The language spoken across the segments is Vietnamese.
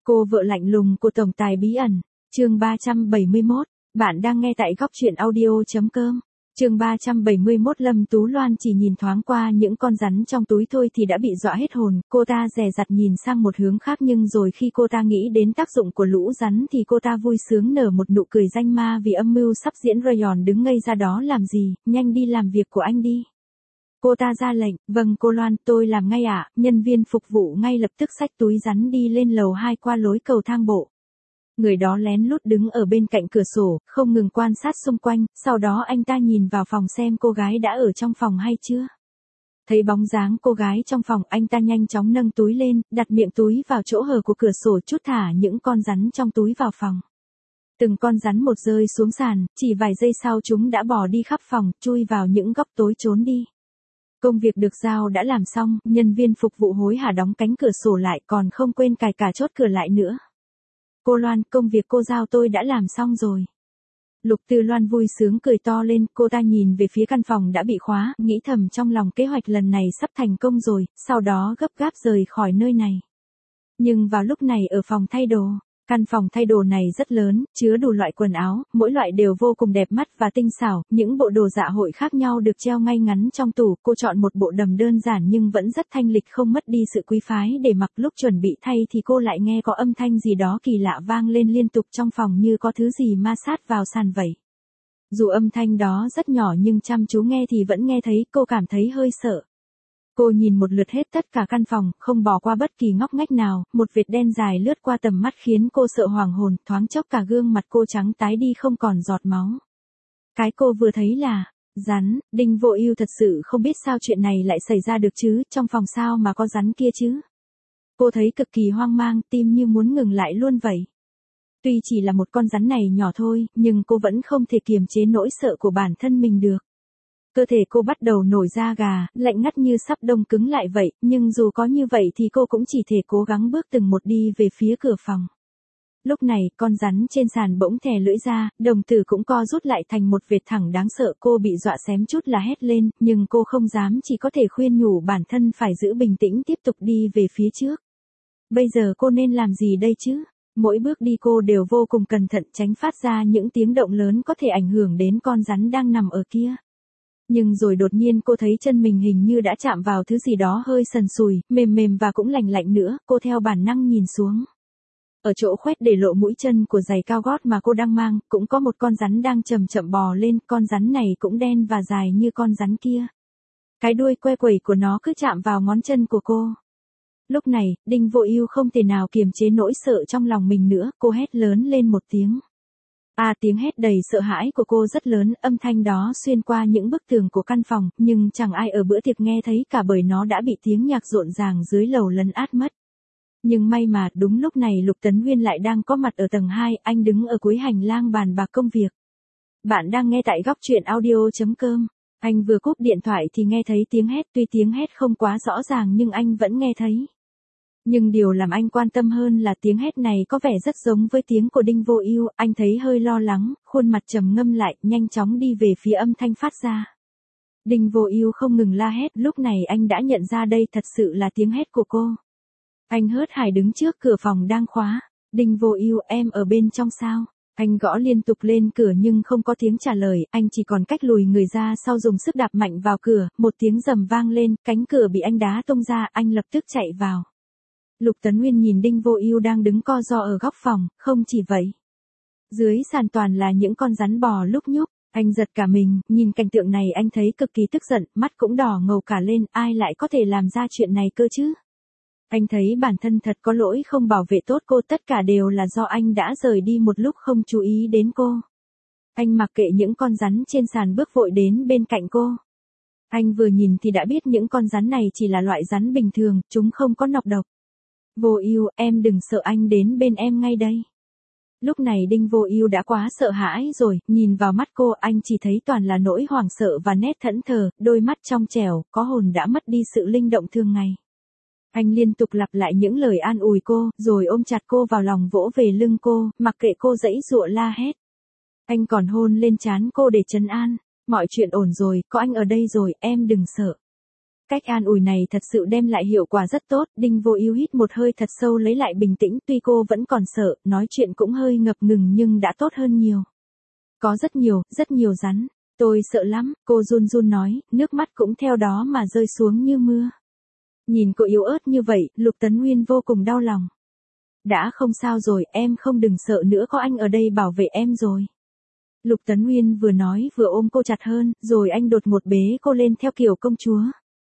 Cô vợ lạnh lùng của tổng tài bí ẩn. Chương 371. Bạn đang nghe tại góc truyện audio.com. Chương 371. Lâm Tú Loan chỉ nhìn thoáng qua những con rắn trong túi thôi thì đã bị dọa hết hồn, cô ta dè dặt nhìn sang một hướng khác, nhưng rồi khi cô ta nghĩ đến tác dụng của lũ rắn thì cô ta vui sướng nở một nụ cười danh ma vì âm mưu sắp diễn. Rayon đứng ngây ra đó làm gì, nhanh đi làm việc của anh đi. Cô ta ra lệnh. Vâng cô Loan, tôi làm ngay ạ. Nhân viên phục vụ ngay lập tức xách túi rắn đi lên lầu 2 qua lối cầu thang bộ. Người đó lén lút đứng ở bên cạnh cửa sổ, không ngừng quan sát xung quanh, sau đó anh ta nhìn vào phòng xem cô gái đã ở trong phòng hay chưa. Thấy bóng dáng cô gái trong phòng, anh ta nhanh chóng nâng túi lên, đặt miệng túi vào chỗ hở của cửa sổ, chút thả những con rắn trong túi vào phòng. Từng con rắn một rơi xuống sàn, chỉ vài giây sau chúng đã bỏ đi khắp phòng, chui vào những góc tối trốn đi. Công việc được giao đã làm xong, nhân viên phục vụ hối hả đóng cánh cửa sổ lại, còn không quên cài cả chốt cửa lại nữa. Cô Loan, công việc cô giao tôi đã làm xong rồi. Lục Tư Loan vui sướng cười to lên, cô ta nhìn về phía căn phòng đã bị khóa, nghĩ thầm trong lòng kế hoạch lần này sắp thành công rồi, sau đó gấp gáp rời khỏi nơi này. Nhưng vào lúc này ở phòng thay đồ, căn phòng thay đồ này rất lớn, chứa đủ loại quần áo, mỗi loại đều vô cùng đẹp mắt và tinh xảo, những bộ đồ dạ hội khác nhau được treo ngay ngắn trong tủ, cô chọn một bộ đầm đơn giản nhưng vẫn rất thanh lịch, không mất đi sự quý phái để mặc. Lúc chuẩn bị thay thì cô lại nghe có âm thanh gì đó kỳ lạ vang lên liên tục trong phòng, như có thứ gì ma sát vào sàn vậy. Dù âm thanh đó rất nhỏ nhưng chăm chú nghe thì vẫn nghe thấy, cô cảm thấy hơi sợ. Cô nhìn một lượt hết tất cả căn phòng, không bỏ qua bất kỳ ngóc ngách nào, một vệt đen dài lướt qua tầm mắt khiến cô sợ hoàng hồn, thoáng chốc cả gương mặt cô trắng tái đi không còn giọt máu. Cái cô vừa thấy là rắn. Đinh Vô Ưu thật sự không biết sao chuyện này lại xảy ra được chứ, trong phòng sao mà có rắn kia chứ. Cô thấy cực kỳ hoang mang, tim như muốn ngừng lại luôn vậy. Tuy chỉ là một con rắn này nhỏ thôi, nhưng cô vẫn không thể kiềm chế nỗi sợ của bản thân mình được. Cơ thể cô bắt đầu nổi da gà, lạnh ngắt như sắp đông cứng lại vậy, nhưng dù có như vậy thì cô cũng chỉ thể cố gắng bước từng một đi về phía cửa phòng. Lúc này, con rắn trên sàn bỗng thè lưỡi ra, đồng tử cũng co rút lại thành một vệt thẳng đáng sợ, cô bị dọa xém chút là hét lên, nhưng cô không dám, chỉ có thể khuyên nhủ bản thân phải giữ bình tĩnh tiếp tục đi về phía trước. Bây giờ cô nên làm gì đây chứ? Mỗi bước đi cô đều vô cùng cẩn thận tránh phát ra những tiếng động lớn có thể ảnh hưởng đến con rắn đang nằm ở kia. Nhưng rồi đột nhiên cô thấy chân mình hình như đã chạm vào thứ gì đó hơi sần sùi, mềm mềm và cũng lành lạnh nữa, cô theo bản năng nhìn xuống. Ở chỗ khoét để lộ mũi chân của giày cao gót mà cô đang mang, cũng có một con rắn đang chậm chậm bò lên, con rắn này cũng đen và dài như con rắn kia. Cái đuôi que quẩy của nó cứ chạm vào ngón chân của cô. Lúc này, Đinh Vô Ưu không thể nào kiềm chế nỗi sợ trong lòng mình nữa, cô hét lớn lên một tiếng. Tiếng hét đầy sợ hãi của cô rất lớn, âm thanh đó xuyên qua những bức tường của căn phòng, nhưng chẳng ai ở bữa tiệc nghe thấy cả bởi nó đã bị tiếng nhạc rộn ràng dưới lầu lấn át mất. Nhưng may mà đúng lúc này Lục Tấn Nguyên lại đang có mặt ở tầng 2, anh đứng ở cuối hành lang bàn bạc công việc. Bạn đang nghe tại góc truyện audio.com. Anh vừa cúp điện thoại thì nghe thấy tiếng hét, tuy tiếng hét không quá rõ ràng nhưng anh vẫn nghe thấy. Nhưng điều làm anh quan tâm hơn là tiếng hét này có vẻ rất giống với tiếng của Đinh Vô Ưu, anh thấy hơi lo lắng, khuôn mặt trầm ngâm lại, nhanh chóng đi về phía âm thanh phát ra. Đinh Vô Ưu không ngừng la hét, lúc này anh đã nhận ra đây thật sự là tiếng hét của cô. Anh hớt hải đứng trước cửa phòng đang khóa. Đinh Vô Ưu, em ở bên trong sao? Anh gõ liên tục lên cửa nhưng không có tiếng trả lời, anh chỉ còn cách lùi người ra sau dùng sức đạp mạnh vào cửa, một tiếng rầm vang lên, cánh cửa bị anh đá tung ra, anh lập tức chạy vào. Lục Tấn Nguyên nhìn Đinh Vô Ưu đang đứng co ro ở góc phòng, không chỉ vậy. Dưới sàn toàn là những con rắn bò lúc nhúc, anh giật cả mình, nhìn cảnh tượng này anh thấy cực kỳ tức giận, mắt cũng đỏ ngầu cả lên, ai lại có thể làm ra chuyện này cơ chứ? Anh thấy bản thân thật có lỗi không bảo vệ tốt cô, tất cả đều là do anh đã rời đi một lúc không chú ý đến cô. Anh mặc kệ những con rắn trên sàn bước vội đến bên cạnh cô. Anh vừa nhìn thì đã biết những con rắn này chỉ là loại rắn bình thường, chúng không có nọc độc. Vô Ưu, em đừng sợ, anh đến bên em ngay đây. Lúc này Đinh Vô Ưu đã quá sợ hãi rồi, nhìn vào mắt cô anh chỉ thấy toàn là nỗi hoảng sợ và nét thẫn thờ, đôi mắt trong trẻo, có hồn đã mất đi sự linh động thường ngày. Anh liên tục lặp lại những lời an ủi cô, rồi ôm chặt cô vào lòng vỗ về lưng cô, mặc kệ cô giãy giụa la hét. Anh còn hôn lên trán cô để trấn an, mọi chuyện ổn rồi, có anh ở đây rồi, em đừng sợ. Cách an ủi này thật sự đem lại hiệu quả rất tốt, Đinh Vô Ưu hít một hơi thật sâu lấy lại bình tĩnh, tuy cô vẫn còn sợ, nói chuyện cũng hơi ngập ngừng nhưng đã tốt hơn nhiều. Có rất nhiều rắn, tôi sợ lắm, cô run run nói, nước mắt cũng theo đó mà rơi xuống như mưa. Nhìn cô yếu ớt như vậy, Lục Tấn Nguyên vô cùng đau lòng. Đã không sao rồi, em không đừng sợ nữa, có anh ở đây bảo vệ em rồi. Lục Tấn Nguyên vừa nói vừa ôm cô chặt hơn, rồi anh đột ngột bế cô lên theo kiểu công chúa.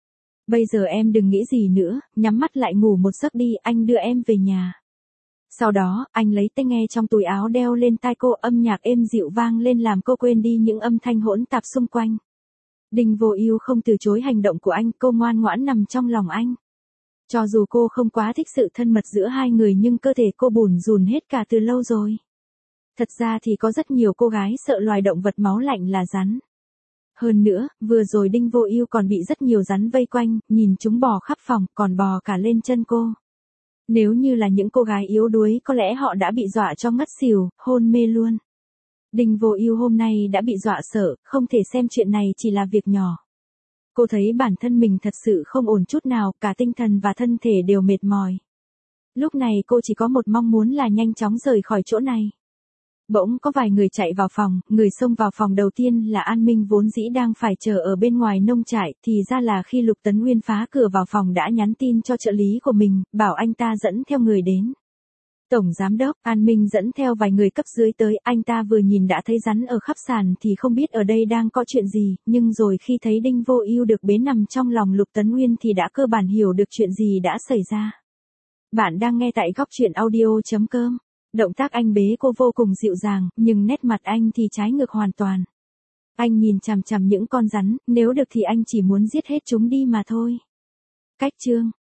Bây giờ em đừng nghĩ gì nữa, nhắm mắt lại ngủ một giấc đi, anh đưa em về nhà. Sau đó, anh lấy tai nghe trong túi áo đeo lên tai cô, âm nhạc êm dịu vang lên làm cô quên đi những âm thanh hỗn tạp xung quanh. Đinh Vô Ưu không từ chối hành động của anh, cô ngoan ngoãn nằm trong lòng anh. Cho dù cô không quá thích sự thân mật giữa hai người nhưng cơ thể cô bủn rủn hết cả từ lâu rồi. Thật ra thì có rất nhiều cô gái sợ loài động vật máu lạnh là rắn. Hơn nữa, vừa rồi Đinh Vô Ưu còn bị rất nhiều rắn vây quanh, nhìn chúng bò khắp phòng, còn bò cả lên chân cô. Nếu như là những cô gái yếu đuối có lẽ họ đã bị dọa cho ngất xỉu, hôn mê luôn. Đinh Vô Ưu hôm nay đã bị dọa sợ, không thể xem chuyện này chỉ là việc nhỏ. Cô thấy bản thân mình thật sự không ổn chút nào, cả tinh thần và thân thể đều mệt mỏi. Lúc này cô chỉ có một mong muốn là nhanh chóng rời khỏi chỗ này. Bỗng có vài người chạy vào phòng, người xông vào phòng đầu tiên là An Minh vốn dĩ đang phải chờ ở bên ngoài nông trại, thì ra là khi Lục Tấn Nguyên phá cửa vào phòng đã nhắn tin cho trợ lý của mình, bảo anh ta dẫn theo người đến. Tổng giám đốc, An Minh dẫn theo vài người cấp dưới tới, anh ta vừa nhìn đã thấy rắn ở khắp sàn thì không biết ở đây đang có chuyện gì, nhưng rồi khi thấy Đinh Vô Ưu được bế nằm trong lòng Lục Tấn Nguyên thì đã cơ bản hiểu được chuyện gì đã xảy ra. Bạn đang nghe tại góc truyện audio.com. Động tác anh bế cô vô cùng dịu dàng, nhưng nét mặt anh thì trái ngược hoàn toàn. Anh nhìn chằm chằm những con rắn, nếu được thì anh chỉ muốn giết hết chúng đi mà thôi. Cách chương